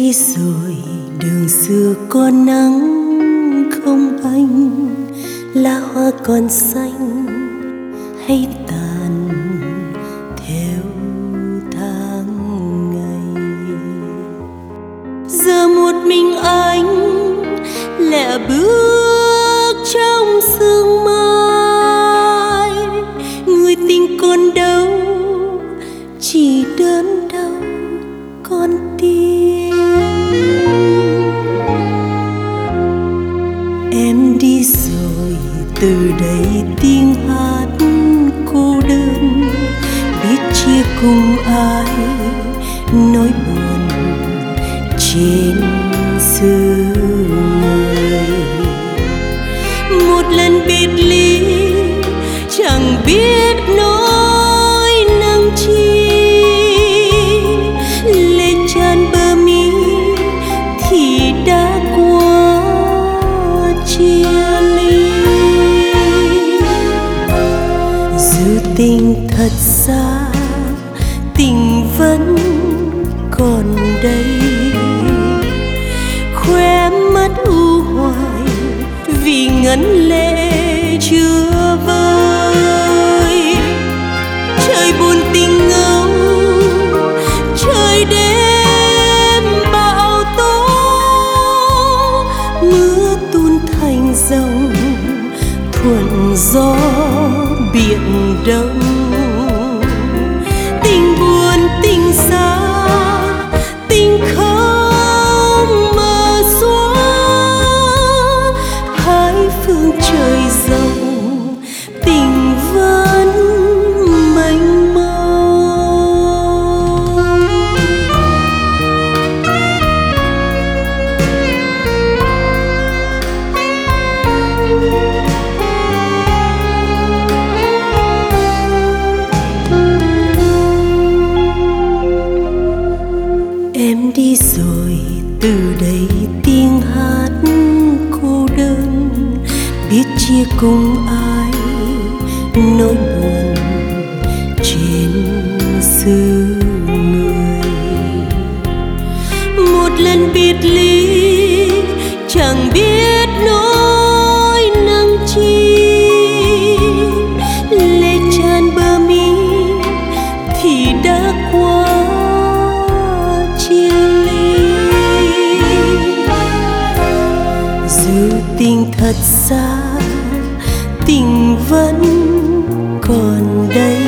đi rồi đường xưa có nắng không anh, lá hoa còn xanh hay tàn theo tháng ngày. Giờ một mình anh lẻ bước trong sương mai, người tình còn đâu chỉ đớn đau con tim. Em đi rồi từ đây tiếng hát cô đơn, biết chia cùng ai nỗi buồn trên xứ người. Một lần biệt ly chẳng biết nỗi nắng chi, lệ tràn bờ mi thì đã qua chia ly. Dù tình thật xa, tình vẫn còn đây, khóe mắt u hoài vì ngấn lệ chưa vơi. Trời buồn tình ngâu, trời đêm bão tố, mưa tuôn thành dòng thuận gió biển đông. Tình buồn tình xa, tình không mờ xóa, hai phương trời rộng tình vẫn mênh mông. Em đi rồi từ đây tiếng hát cô đơn, biết chia cùng ai nỗi buồn trên xứ người. Một lần biệt ly chẳng biết nỗi nắng chi, lệ tràn bờ mi thì đã qua chia ly. Dù tình thật xa, tình vẫn còn đây,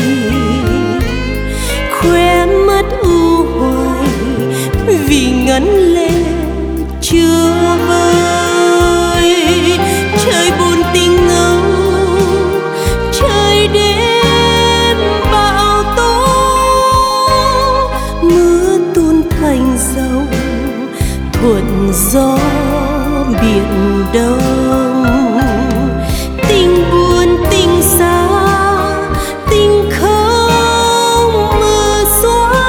khóe mắt u hoài vì ngấn lệ chưa vơi. Trời buồn tình ngâu, trời đêm bão tố, mưa tuôn thành dòng thuận gió biển đông. Tình buồn tình xa, tình không mờ xóa,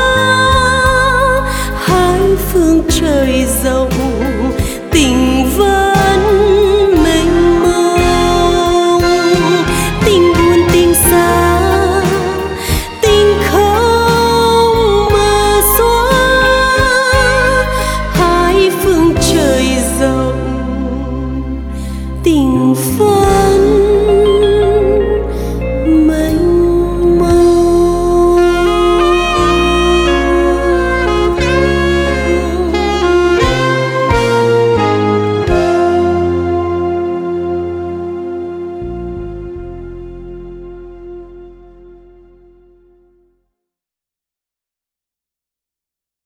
hai phương trời rộng tình vẫn mênh mông. Tình buồn tình xa, tình không mờ xóa, hai phương trời rộng tình vẫn